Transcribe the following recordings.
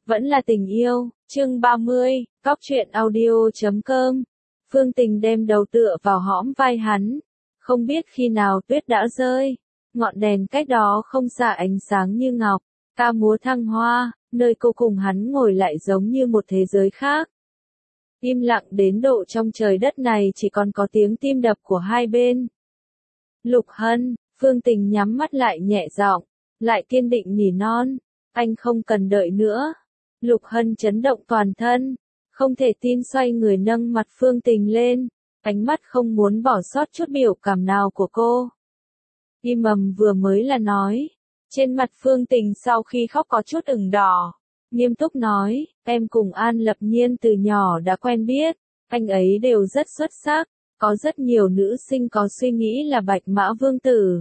Vẫn là tình yêu, chương 30, Cóc truyện audio.com. Phương Tình đem đầu tựa vào hõm vai hắn. Không biết khi nào tuyết đã rơi. Ngọn đèn cách đó không xa ánh sáng như ngọc. Ca múa thăng hoa, nơi cô cùng hắn ngồi lại giống như một thế giới khác. Im lặng đến độ trong trời đất này chỉ còn có tiếng tim đập của hai bên. Lục Hân, Phương Tình nhắm mắt lại nhẹ giọng, lại kiên định nỉ non. Anh không cần đợi nữa. Lục Hân chấn động toàn thân, không thể tin xoay người nâng mặt Phương Tình lên, ánh mắt không muốn bỏ sót chút biểu cảm nào của cô. Im ầm vừa mới là nói, trên mặt Phương Tình sau khi khóc có chút ửng đỏ, nghiêm túc nói, em cùng An Lập Nhiên từ nhỏ đã quen biết, anh ấy đều rất xuất sắc, có rất nhiều nữ sinh có suy nghĩ là bạch mã vương tử.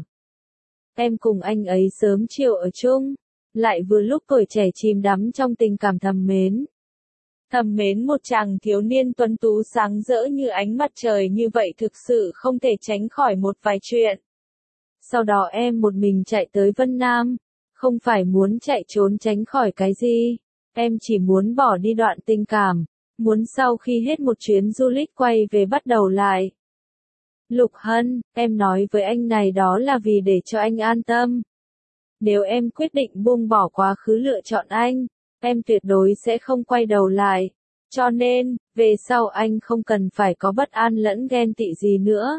Em cùng anh ấy sớm chiều ở chung. Lại vừa lúc tuổi trẻ chìm đắm trong tình cảm thầm mến. Thầm mến một chàng thiếu niên tuấn tú sáng rỡ như ánh mặt trời như vậy thực sự không thể tránh khỏi một vài chuyện. Sau đó em một mình chạy tới Vân Nam, không phải muốn chạy trốn tránh khỏi cái gì, em chỉ muốn bỏ đi đoạn tình cảm, muốn sau khi hết một chuyến du lịch quay về bắt đầu lại. Lục Hân, em nói với anh này đó là vì để cho anh an tâm. Nếu em quyết định buông bỏ quá khứ lựa chọn anh, em tuyệt đối sẽ không quay đầu lại. Cho nên, về sau anh không cần phải có bất an lẫn ghen tị gì nữa.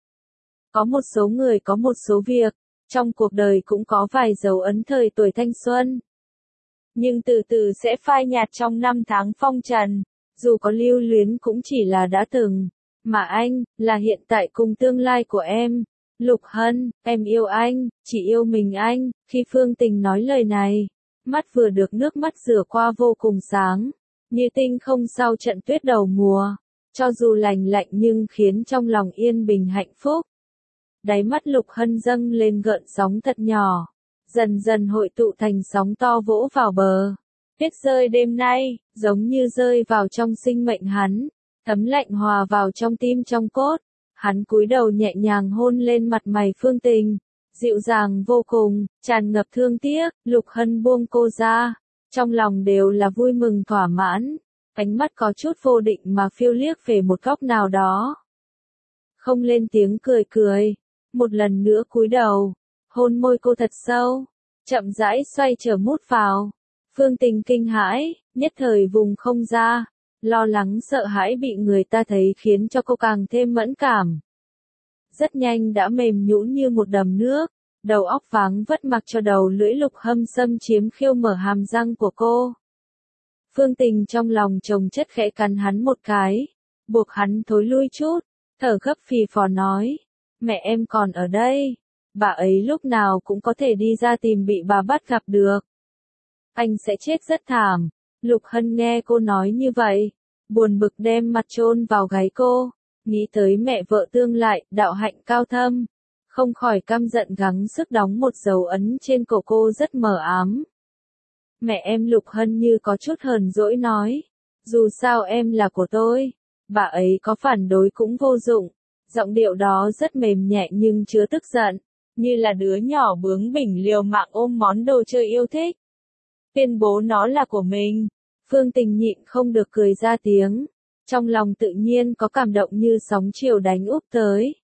Có một số người có một số việc, trong cuộc đời cũng có vài dấu ấn thời tuổi thanh xuân. Nhưng từ từ sẽ phai nhạt trong năm tháng phong trần, dù có lưu luyến cũng chỉ là đã từng. Mà anh, là hiện tại cùng tương lai của em. Lục Hân, em yêu anh, chỉ yêu mình anh. Khi Phương Tình nói lời này, mắt vừa được nước mắt rửa qua vô cùng sáng, như tinh không sau trận tuyết đầu mùa, cho dù lành lạnh nhưng khiến trong lòng yên bình hạnh phúc. Đáy mắt Lục Hân dâng lên gợn sóng thật nhỏ, dần dần hội tụ thành sóng to vỗ vào bờ. Tuyết rơi đêm nay, giống như rơi vào trong sinh mệnh hắn, thấm lạnh hòa vào trong tim trong cốt. Hắn cúi đầu nhẹ nhàng hôn lên mặt mày Phương Tình, dịu dàng vô cùng, tràn ngập thương tiếc. Lục Hân buông cô ra, trong lòng đều là vui mừng thỏa mãn, ánh mắt có chút vô định mà phiêu liếc về một góc nào đó. Không lên tiếng cười cười, một lần nữa cúi đầu, hôn môi cô thật sâu, chậm rãi xoay trở mút vào. Phương Tình kinh hãi, nhất thời vùng không ra. Lo lắng sợ hãi bị người ta thấy khiến cho cô càng thêm mẫn cảm. Rất nhanh đã mềm nhũn như một đầm nước, đầu óc váng vất mặc cho đầu lưỡi Lục Hân xâm chiếm khiêu mở hàm răng của cô. Phương Tình trong lòng chồng chất khẽ cắn hắn một cái, buộc hắn thối lui chút, thở gấp phì phò nói, mẹ em còn ở đây, bà ấy lúc nào cũng có thể đi ra tìm bị bà bắt gặp được. Anh sẽ chết rất thảm. Lục Hân nghe cô nói như vậy, buồn bực đem mặt chôn vào gáy cô, nghĩ tới mẹ vợ tương lại, đạo hạnh cao thâm, không khỏi căm giận gắng sức đóng một dấu ấn trên cổ cô rất mờ ám. Mẹ em Lục Hân như có chút hờn dỗi nói, dù sao em là của tôi, bà ấy có phản đối cũng vô dụng, giọng điệu đó rất mềm nhẹ nhưng chứa tức giận, như là đứa nhỏ bướng bỉnh liều mạng ôm món đồ chơi yêu thích. Tuyên bố nó là của mình. Phương Tình nhịn không được cười ra tiếng, trong lòng tự nhiên có cảm động như sóng chiều đánh úp tới.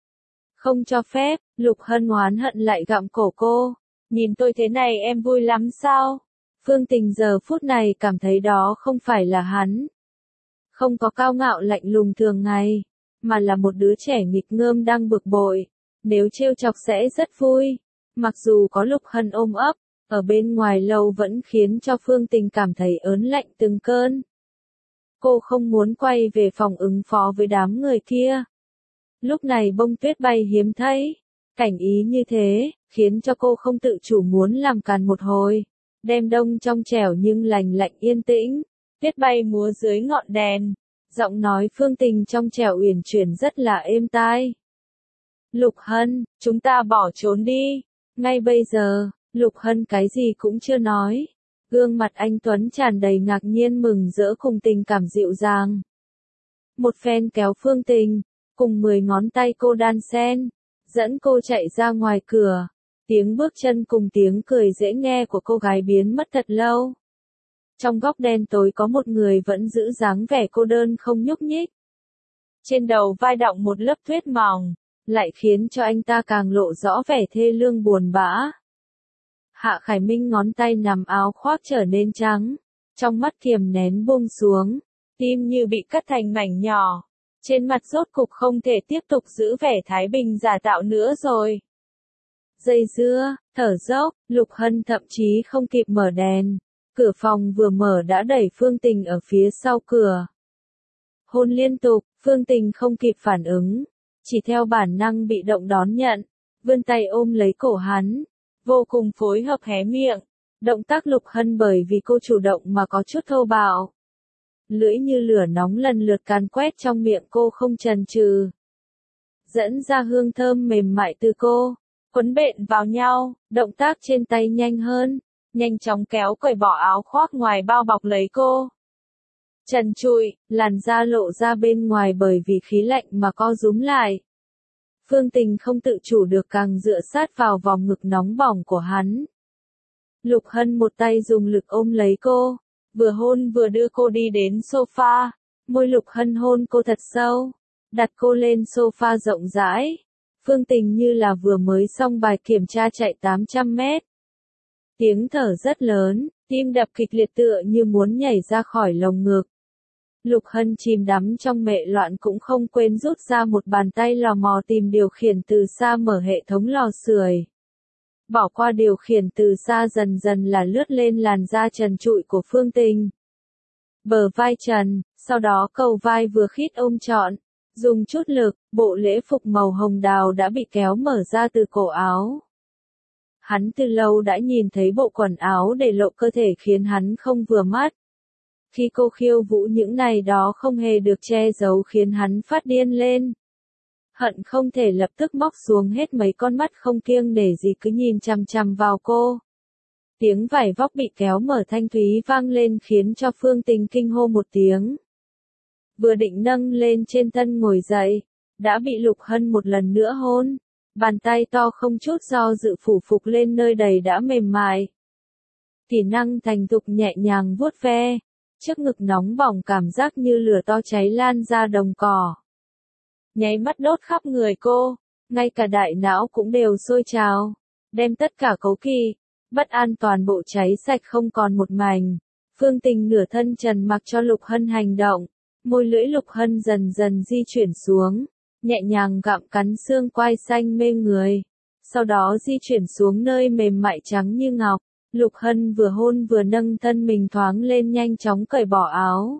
Không cho phép. Lục Hân oán hận lại gặm cổ cô, nhìn tôi thế này em vui lắm sao? Phương Tình giờ phút này cảm thấy đó không phải là hắn. Không có cao ngạo lạnh lùng thường ngày, mà là một đứa trẻ nghịch ngợm đang bực bội, nếu trêu chọc sẽ rất vui. Mặc dù có Lục Hân ôm ấp, ở bên ngoài lâu vẫn khiến cho Phương Tình cảm thấy ớn lạnh từng cơn. Cô không muốn quay về phòng ứng phó với đám người kia. Lúc này bông tuyết bay hiếm thấy, cảnh ý như thế, khiến cho cô không tự chủ muốn làm càn một hồi. Đêm đông trong trẻo nhưng lành lạnh yên tĩnh, tuyết bay múa dưới ngọn đèn, giọng nói Phương Tình trong trẻo uyển chuyển rất là êm tai. Lục Hân, chúng ta bỏ trốn đi, ngay bây giờ. Lục Hân cái gì cũng chưa nói, gương mặt anh Tuấn tràn đầy ngạc nhiên mừng rỡ cùng tình cảm dịu dàng. Một phen kéo Phương Tình, cùng 10 ngón tay cô đan xen, dẫn cô chạy ra ngoài cửa, tiếng bước chân cùng tiếng cười dễ nghe của cô gái biến mất thật lâu. Trong góc đen tối có một người vẫn giữ dáng vẻ cô đơn không nhúc nhích. Trên đầu vai đọng một lớp tuyết mỏng, lại khiến cho anh ta càng lộ rõ vẻ thê lương buồn bã. Hạ Khải Minh ngón tay nằm áo khoác trở nên trắng, trong mắt kiềm nén buông xuống, tim như bị cắt thành mảnh nhỏ. Trên mặt rốt cục không thể tiếp tục giữ vẻ thái bình giả tạo nữa rồi. Dây dưa, thở dốc, Lục Hân thậm chí không kịp mở đèn. Cửa phòng vừa mở đã đẩy Phương Tình ở phía sau cửa. Hôn liên tục, Phương Tình không kịp phản ứng, chỉ theo bản năng bị động đón nhận, vươn tay ôm lấy cổ hắn, vô cùng phối hợp hé miệng. Động tác Lục Hân bởi vì cô chủ động mà có chút thô bạo. Lưỡi như lửa nóng lần lượt càn quét trong miệng cô không chần chừ. Dẫn ra hương thơm mềm mại từ cô, quấn bện vào nhau, động tác trên tay nhanh hơn, nhanh chóng kéo cởi bỏ áo khoác ngoài bao bọc lấy cô. Trần trụi, làn da lộ ra bên ngoài bởi vì khí lạnh mà co rúm lại. Phương Tình không tự chủ được càng dựa sát vào vòng ngực nóng bỏng của hắn. Lục Hân một tay dùng lực ôm lấy cô, vừa hôn vừa đưa cô đi đến sofa, môi Lục Hân hôn cô thật sâu, đặt cô lên sofa rộng rãi. Phương Tình như là vừa mới xong bài kiểm tra chạy 800 mét. Tiếng thở rất lớn, tim đập kịch liệt tựa như muốn nhảy ra khỏi lồng ngực. Lục Hân chìm đắm trong mệ loạn cũng không quên rút ra một bàn tay lò mò tìm điều khiển từ xa mở hệ thống lò sưởi. Bỏ qua điều khiển từ xa dần dần là lướt lên làn da trần trụi của Phương Tình. Bờ vai trần, sau đó cầu vai vừa khít ôm trọn, dùng chút lực, bộ lễ phục màu hồng đào đã bị kéo mở ra từ cổ áo. Hắn từ lâu đã nhìn thấy bộ quần áo để lộ cơ thể khiến hắn không vừa mắt. Khi cô khiêu vũ những này đó không hề được che giấu khiến hắn phát điên lên. Hận không thể lập tức móc xuống hết mấy con mắt không kiêng nể gì cứ nhìn chằm chằm vào cô. Tiếng vải vóc bị kéo mở thanh thúy vang lên khiến cho Phương Tình kinh hô một tiếng. Vừa định nâng lên trên thân ngồi dậy, đã bị Lục Hân một lần nữa hôn. Bàn tay to không chút do dự phủ phục lên nơi đầy đã mềm mại. Kỹ năng thành thục nhẹ nhàng vuốt ve, trước ngực nóng bỏng cảm giác như lửa to cháy lan ra đồng cỏ. Nháy mắt đốt khắp người cô, ngay cả đại não cũng đều sôi trào, đem tất cả cấu kỵ, bất an toàn bộ cháy sạch không còn một mảnh. Phương Tình nửa thân trần mặc cho Lục Hân hành động, môi lưỡi Lục Hân dần dần di chuyển xuống, nhẹ nhàng gặm cắn xương quai xanh mê người, sau đó di chuyển xuống nơi mềm mại trắng như ngọc. Lục Hân vừa hôn vừa nâng thân mình thoáng lên nhanh chóng cởi bỏ áo.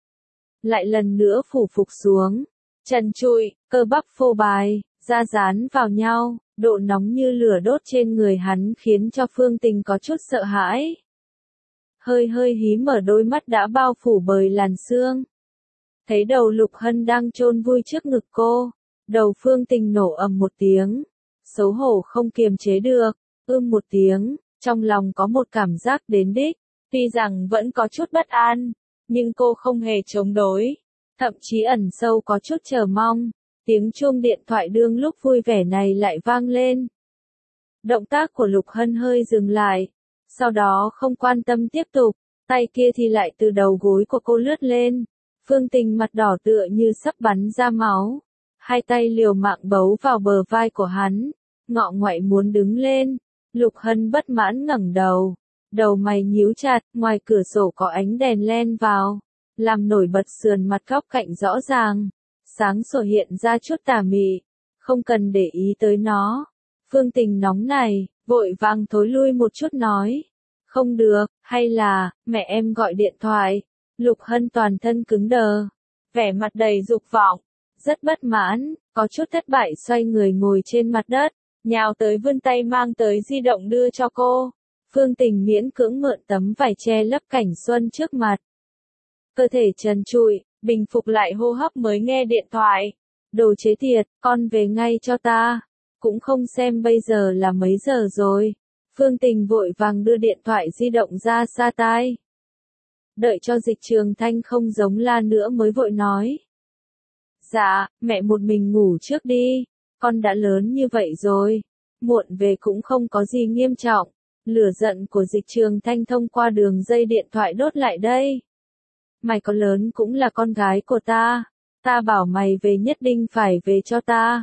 Lại lần nữa phủ phục xuống, trần trụi, cơ bắp phô bài, da dán vào nhau, độ nóng như lửa đốt trên người hắn khiến cho Phương Tình có chút sợ hãi. Hơi hơi hí mở đôi mắt đã bao phủ bởi làn sương. Thấy đầu Lục Hân đang chôn vui trước ngực cô, đầu Phương Tình nổ ầm một tiếng, xấu hổ không kiềm chế được, một tiếng. Trong lòng có một cảm giác đến đích, tuy rằng vẫn có chút bất an, nhưng cô không hề chống đối, thậm chí ẩn sâu có chút chờ mong. Tiếng chuông điện thoại đương lúc vui vẻ này lại vang lên. Động tác của Lục Hân hơi dừng lại, sau đó không quan tâm tiếp tục, tay kia thì lại từ đầu gối của cô lướt lên. Phương Tình mặt đỏ tựa như sắp bắn ra máu, hai tay liều mạng bấu vào bờ vai của hắn, ngọ ngoại muốn đứng lên. Lục Hân bất mãn ngẩng đầu, đầu mày nhíu chặt, ngoài cửa sổ có ánh đèn len vào, làm nổi bật sườn mặt góc cạnh rõ ràng, sáng sủa hiện ra chút tà mị, không cần để ý tới nó. Phương Tình nóng này, vội vàng thối lui một chút nói, không được, hay là, mẹ em gọi điện thoại. Lục Hân toàn thân cứng đờ, vẻ mặt đầy dục vọng, rất bất mãn, có chút thất bại xoay người ngồi trên mặt đất. Nhào tới vươn tay mang tới di động đưa cho cô. Phương Tình miễn cưỡng mượn tấm vải che lấp cảnh xuân trước mặt. Cơ thể trần trụi, bình phục lại hô hấp mới nghe điện thoại. Đồ chế tiệt, con về ngay cho ta. Cũng không xem bây giờ là mấy giờ rồi. Phương Tình vội vàng đưa điện thoại di động ra xa tai. Đợi cho Dịch Trường Thanh không giống la nữa mới vội nói. Dạ, mẹ một mình ngủ trước đi. Con đã lớn như vậy rồi, muộn về cũng không có gì nghiêm trọng. Lửa giận của Dịch Trường Thanh thông qua đường dây điện thoại đốt lại đây. Mày có lớn cũng là con gái của ta. Ta bảo mày về nhất định phải về cho ta.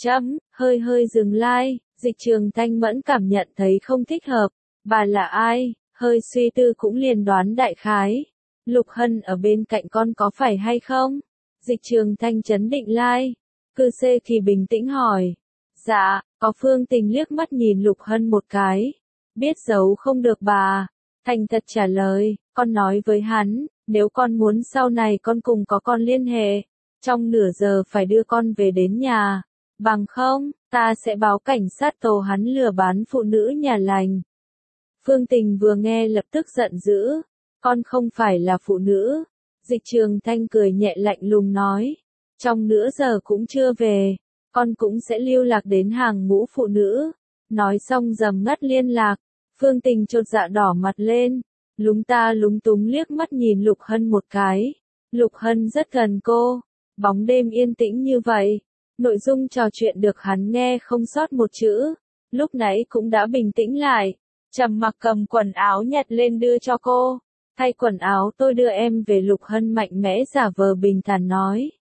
Hơi hơi dừng lại, Dịch Trường Thanh mẫn cảm nhận thấy không thích hợp. Bà là ai? Hơi suy tư cũng liền đoán đại khái. Lục Hân ở bên cạnh con có phải hay không? Dịch Trường Thanh trấn định lại. Cư xê thì bình tĩnh hỏi. Dạ, có. Phương Tình liếc mắt nhìn Lục Hân một cái. Biết giấu không được bà. Thành thật trả lời, con nói với hắn, nếu con muốn sau này con cùng có con liên hệ, trong nửa giờ phải đưa con về đến nhà. Bằng không, ta sẽ báo cảnh sát tố hắn lừa bán phụ nữ nhà lành. Phương Tình vừa nghe lập tức giận dữ. Con không phải là phụ nữ. Dịch Trường Thanh cười nhẹ lạnh lùng nói. Trong nửa giờ cũng chưa về, con cũng sẽ lưu lạc đến hàng ngũ phụ nữ. Nói xong dầm ngắt liên lạc. Phương Tình chột dạ đỏ mặt lên. Lúng ta lúng túng liếc mắt nhìn Lục Hân một cái. Lục Hân rất gần cô. Bóng đêm yên tĩnh như vậy. Nội dung trò chuyện được hắn nghe không sót một chữ. Lúc nãy cũng đã bình tĩnh lại. Trầm mặc cầm quần áo nhặt lên đưa cho cô. Thay quần áo tôi đưa em về. Lục Hân mạnh mẽ giả vờ bình thản nói.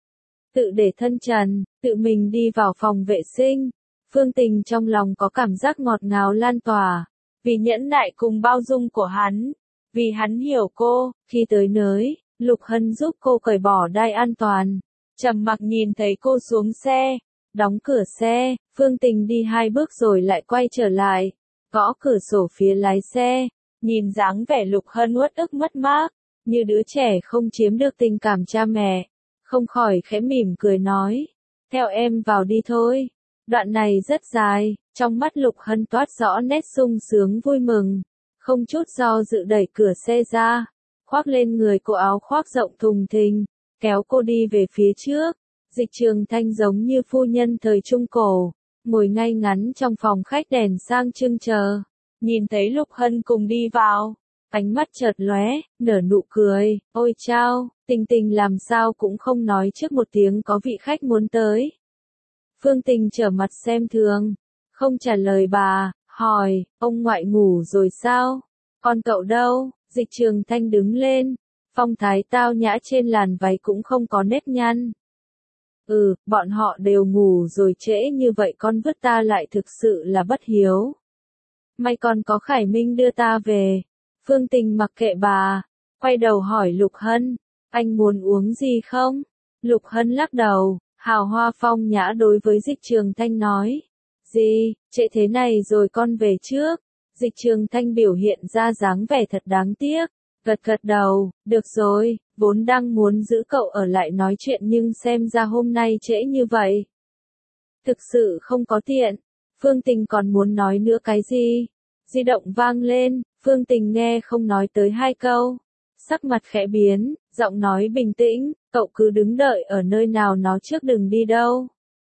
Tự để thân trần, tự mình đi vào phòng vệ sinh. Phương Tình trong lòng có cảm giác ngọt ngào lan tỏa. Vì nhẫn nại cùng bao dung của hắn. Vì hắn hiểu cô, khi tới nơi, Lục Hân giúp cô cởi bỏ đai an toàn. Trầm mặc nhìn thấy cô xuống xe, đóng cửa xe, Phương Tình đi 2 bước rồi lại quay trở lại, gõ cửa sổ phía lái xe, nhìn dáng vẻ Lục Hân uất ức mất mát, như đứa trẻ không chiếm được tình cảm cha mẹ, không khỏi khẽ mỉm cười nói, theo em vào đi thôi. Đoạn này rất dài, trong mắt Lục Hân toát rõ nét sung sướng vui mừng, không chút do dự đẩy cửa xe ra, khoác lên người cô áo khoác rộng thùng thình, kéo cô đi về phía trước. Dịch Trường Thanh giống như phu nhân thời Trung Cổ, ngồi ngay ngắn trong phòng khách đèn sang trưng chờ, nhìn thấy Lục Hân cùng đi vào, ánh mắt chợt lóe, nở nụ cười, ôi chao, Tình Tình làm sao cũng không nói trước một tiếng có vị khách muốn tới. Phương Tình trở mặt xem thường, không trả lời bà, hỏi, ông ngoại ngủ rồi sao? Con cậu đâu? Dịch Trường Thanh đứng lên, phong thái tao nhã trên làn váy cũng không có nếp nhăn. Bọn họ đều ngủ rồi, trễ như vậy con vứt ta lại thực sự là bất hiếu. May còn có Khải Minh đưa ta về. Phương Tình mặc kệ bà, quay đầu hỏi Lục Hân, anh muốn uống gì không? Lục Hân lắc đầu, hào hoa phong nhã đối với Dịch Trường Thanh nói. Gì, trễ thế này rồi con về trước. Dịch Trường Thanh biểu hiện ra dáng vẻ thật đáng tiếc, gật gật đầu, được rồi, vốn đang muốn giữ cậu ở lại nói chuyện nhưng xem ra hôm nay trễ như vậy. Thực sự không có tiện. Phương Tình còn muốn nói nữa cái gì? Di động vang lên, Phương Tình nghe không nói tới 2 câu. Sắc mặt khẽ biến, giọng nói bình tĩnh, cậu cứ đứng đợi ở nơi nào nó trước đừng đi đâu.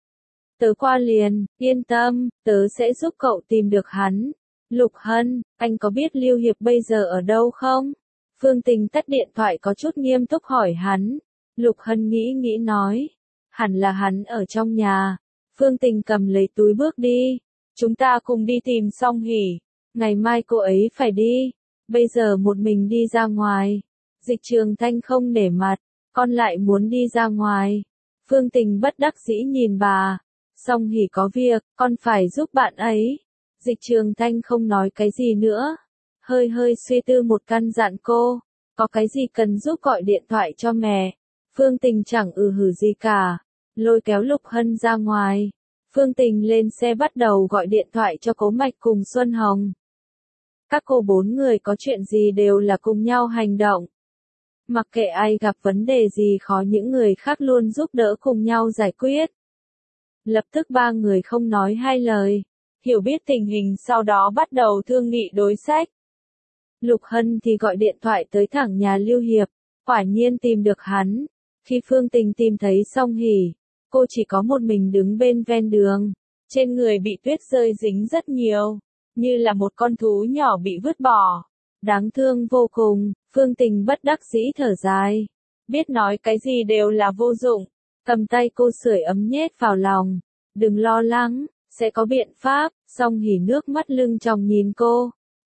Tớ qua liền, yên tâm, tớ sẽ giúp cậu tìm được hắn. Lục Hân, anh có biết Lưu Hiệp bây giờ ở đâu không? Phương Tình tắt điện thoại có chút nghiêm túc hỏi hắn. Lục Hân nghĩ nói. Hẳn là hắn ở trong nhà. Phương Tình cầm lấy túi bước đi. Chúng ta cùng đi tìm Song Hỷ. Ngày mai cô ấy phải đi. Bây giờ một mình đi ra ngoài. Dịch Trường Thanh không nể mặt. Con lại muốn đi ra ngoài. Phương Tình bất đắc dĩ nhìn bà. Song Hỷ có việc, con phải giúp bạn ấy. Dịch Trường Thanh không nói cái gì nữa. Hơi suy tư một căn dặn cô. Có cái gì cần giúp gọi điện thoại cho mẹ. Phương Tình chẳng hử gì cả. Lôi kéo Lục Hân ra ngoài. Phương Tình lên xe bắt đầu gọi điện thoại cho Cố Mạch cùng Xuân Hồng. Các cô 4 người có chuyện gì đều là cùng nhau hành động. Mặc kệ ai gặp vấn đề gì khó những người khác luôn giúp đỡ cùng nhau giải quyết. Lập tức 3 người không nói 2 lời. Hiểu biết tình hình sau đó bắt đầu thương nghị đối sách. Lục Hân thì gọi điện thoại tới thẳng nhà Lưu Hiệp, quả nhiên tìm được hắn. Khi Phương Tình tìm thấy Song Hỷ, cô chỉ có một mình đứng bên ven đường, trên người bị tuyết rơi dính rất nhiều, như là một con thú nhỏ bị vứt bỏ. Đáng thương vô cùng, Phương Tình bất đắc dĩ thở dài. Biết nói cái gì đều là vô dụng, cầm tay cô sưởi ấm nhét vào lòng. Đừng lo lắng, sẽ có biện pháp. Song Hỷ nước mắt lưng tròng nhìn cô.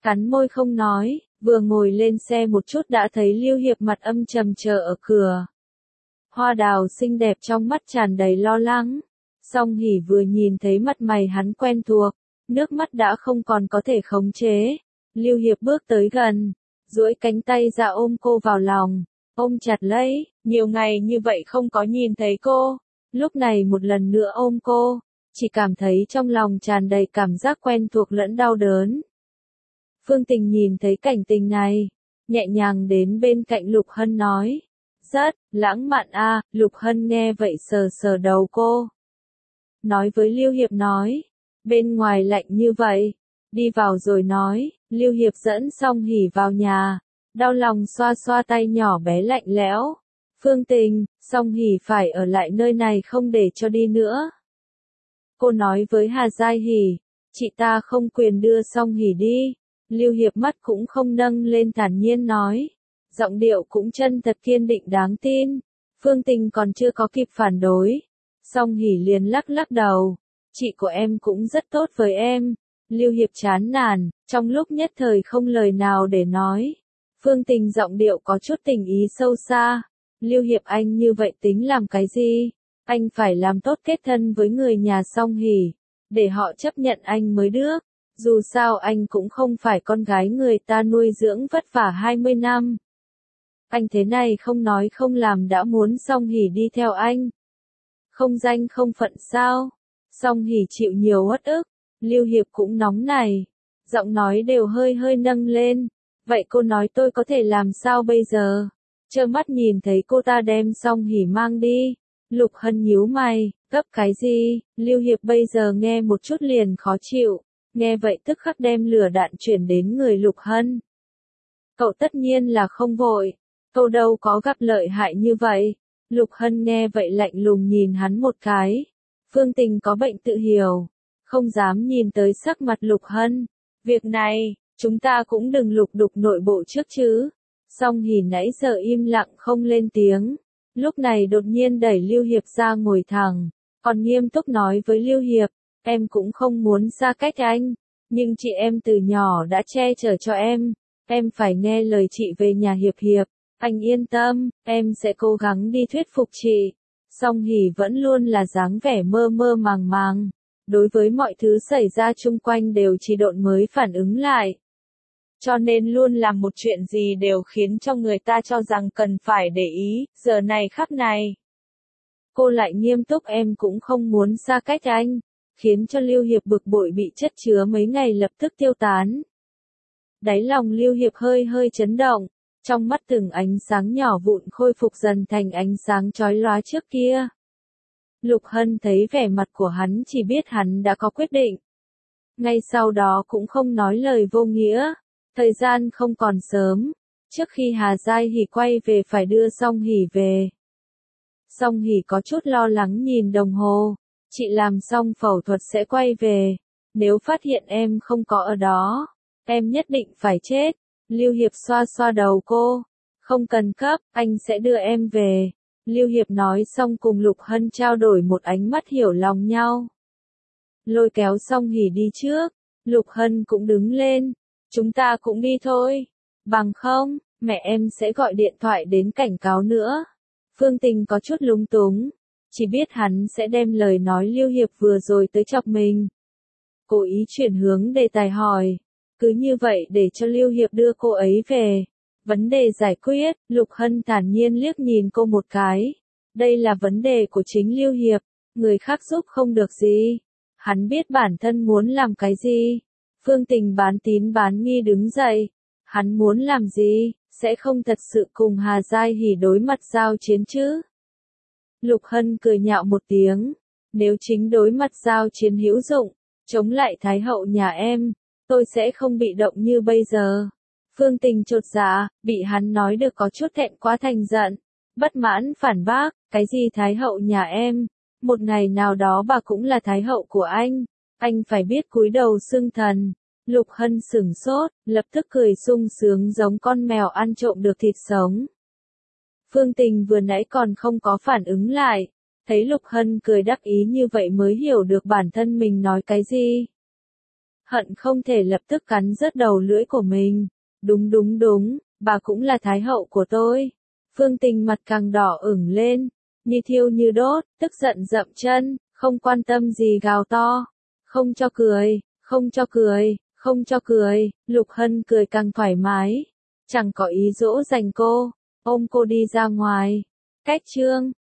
cắn môi không nói, vừa ngồi lên xe một chút đã thấy Lưu Hiệp mặt âm trầm chờ ở cửa. Hoa đào xinh đẹp trong mắt tràn đầy lo lắng. Song Hỷ vừa nhìn thấy mặt mày hắn quen thuộc, nước mắt đã không còn có thể khống chế. Lưu Hiệp bước tới gần, duỗi cánh tay ra ôm cô vào lòng, ôm chặt lấy, nhiều ngày như vậy không có nhìn thấy cô, lúc này một lần nữa ôm cô, chỉ cảm thấy trong lòng tràn đầy cảm giác quen thuộc lẫn đau đớn. Phương Tình nhìn thấy cảnh tình này, nhẹ nhàng đến bên cạnh Lục Hân nói, rất lãng mạn a. Lục Hân nghe vậy sờ sờ đầu cô. Nói với Lưu Hiệp nói, bên ngoài lạnh như vậy, đi vào rồi nói. Lưu Hiệp dẫn Song Hỷ vào nhà, đau lòng xoa xoa tay nhỏ bé lạnh lẽo. Phương Tình, Song Hỷ phải ở lại nơi này không để cho đi nữa. Cô nói với Hà Giai Hỷ, chị ta không quyền đưa Song Hỷ đi. Lưu Hiệp mắt cũng không nâng lên thản nhiên nói, giọng điệu cũng chân thật kiên định đáng tin. Phương Tình còn chưa có kịp phản đối, Song Hỷ liền lắc lắc đầu, chị của em cũng rất tốt với em. Lưu Hiệp chán nản, trong lúc nhất thời không lời nào để nói. Phương Tình giọng điệu có chút tình ý sâu xa. Lưu Hiệp anh như vậy tính làm cái gì? Anh phải làm tốt kết thân với người nhà Song Hỷ, để họ chấp nhận anh mới được. Dù sao anh cũng không phải con gái người ta nuôi dưỡng vất vả 20 năm. Anh thế này không nói không làm đã muốn Song Hỷ đi theo anh. Không danh không phận sao? Song Hỷ chịu nhiều uất ức. Lưu Hiệp cũng nóng này, giọng nói đều hơi hơi nâng lên. Vậy cô nói tôi có thể làm sao bây giờ? Trơ mắt nhìn thấy cô ta đem Song Hỷ mang đi. Lục Hân nhíu mày, gấp cái gì? Lưu Hiệp bây giờ nghe một chút liền khó chịu, nghe vậy tức khắc đem lửa đạn chuyển đến người Lục Hân. Cậu tất nhiên là không vội, cậu đâu có gặp lợi hại như vậy. Lục Hân nghe vậy lạnh lùng nhìn hắn một cái. Phương Tình có bệnh tự hiểu, không dám nhìn tới sắc mặt Lục Hân. Việc này, chúng ta cũng đừng lục đục nội bộ trước chứ. Song Hỷ nãy giờ im lặng không lên tiếng, lúc này đột nhiên đẩy Lưu Hiệp ra ngồi thẳng, còn nghiêm túc nói với Lưu Hiệp, em cũng không muốn xa cách anh, nhưng chị em từ nhỏ đã che chở cho em phải nghe lời chị về nhà Hiệp Hiệp, anh yên tâm, em sẽ cố gắng đi thuyết phục chị. Song Hỷ vẫn luôn là dáng vẻ mơ mơ màng màng, đối với mọi thứ xảy ra chung quanh đều chỉ độn mới phản ứng lại. Cho nên luôn làm một chuyện gì đều khiến cho người ta cho rằng cần phải để ý, giờ này khắc này. Cô lại nghiêm túc em cũng không muốn xa cách anh, khiến cho Lưu Hiệp bực bội bị chất chứa mấy ngày lập tức tiêu tán. Đáy lòng Lưu Hiệp hơi hơi chấn động, trong mắt từng ánh sáng nhỏ vụn khôi phục dần thành ánh sáng chói lóa trước kia. Lục Hân thấy vẻ mặt của hắn chỉ biết hắn đã có quyết định. Ngay sau đó cũng không nói lời vô nghĩa. Thời gian không còn sớm, trước khi Hà Giai Hỷ quay về phải đưa Song Hỷ về. Song Hỷ có chút lo lắng nhìn đồng hồ, chị làm xong phẫu thuật sẽ quay về, nếu phát hiện em không có ở đó, em nhất định phải chết. Lưu Hiệp xoa xoa đầu cô, không cần cấp, anh sẽ đưa em về. Lưu Hiệp nói xong cùng Lục Hân trao đổi một ánh mắt hiểu lòng nhau. Lôi kéo Song Hỷ đi trước, Lục Hân cũng đứng lên. Chúng ta cũng đi thôi. Bằng không, mẹ em sẽ gọi điện thoại đến cảnh cáo nữa. Phương Tình có chút lúng túng. Chỉ biết hắn sẽ đem lời nói Lưu Hiệp vừa rồi tới chọc mình. Cố ý chuyển hướng đề tài hỏi. Cứ như vậy để cho Lưu Hiệp đưa cô ấy về. Vấn đề giải quyết, Lục Hân thản nhiên liếc nhìn cô một cái. Đây là vấn đề của chính Lưu Hiệp. Người khác giúp không được gì. Hắn biết bản thân muốn làm cái gì. Phương Tình bán tín bán nghi đứng dậy. Hắn muốn làm gì, sẽ không thật sự cùng Hà Giai Hỷ đối mặt giao chiến chứ. Lục Hân cười nhạo một tiếng. Nếu chính đối mặt giao chiến hữu dụng, chống lại Thái hậu nhà em, tôi sẽ không bị động như bây giờ. Phương Tình chột dạ, bị hắn nói được có chút thẹn quá thành giận. Bất mãn phản bác, cái gì Thái hậu nhà em, một ngày nào đó bà cũng là Thái hậu của anh phải biết cúi đầu xưng thần. Lục Hân sửng sốt, lập tức cười sung sướng giống con mèo ăn trộm được thịt sống. Phương Tình vừa nãy còn không có phản ứng lại, thấy Lục Hân cười đắc ý như vậy mới hiểu được bản thân mình nói cái gì. hận không thể lập tức cắn rớt đầu lưỡi của mình. Đúng đúng đúng, bà cũng là thái hậu của tôi. Phương Tình mặt càng đỏ ửng lên, như thiêu như đốt, tức giận dậm chân, không quan tâm gì gào to. Không cho cười, không cho cười, không cho cười. Lục Hân cười càng thoải mái, chẳng có ý dỗ dành cô, ôm cô đi ra ngoài. Cách chương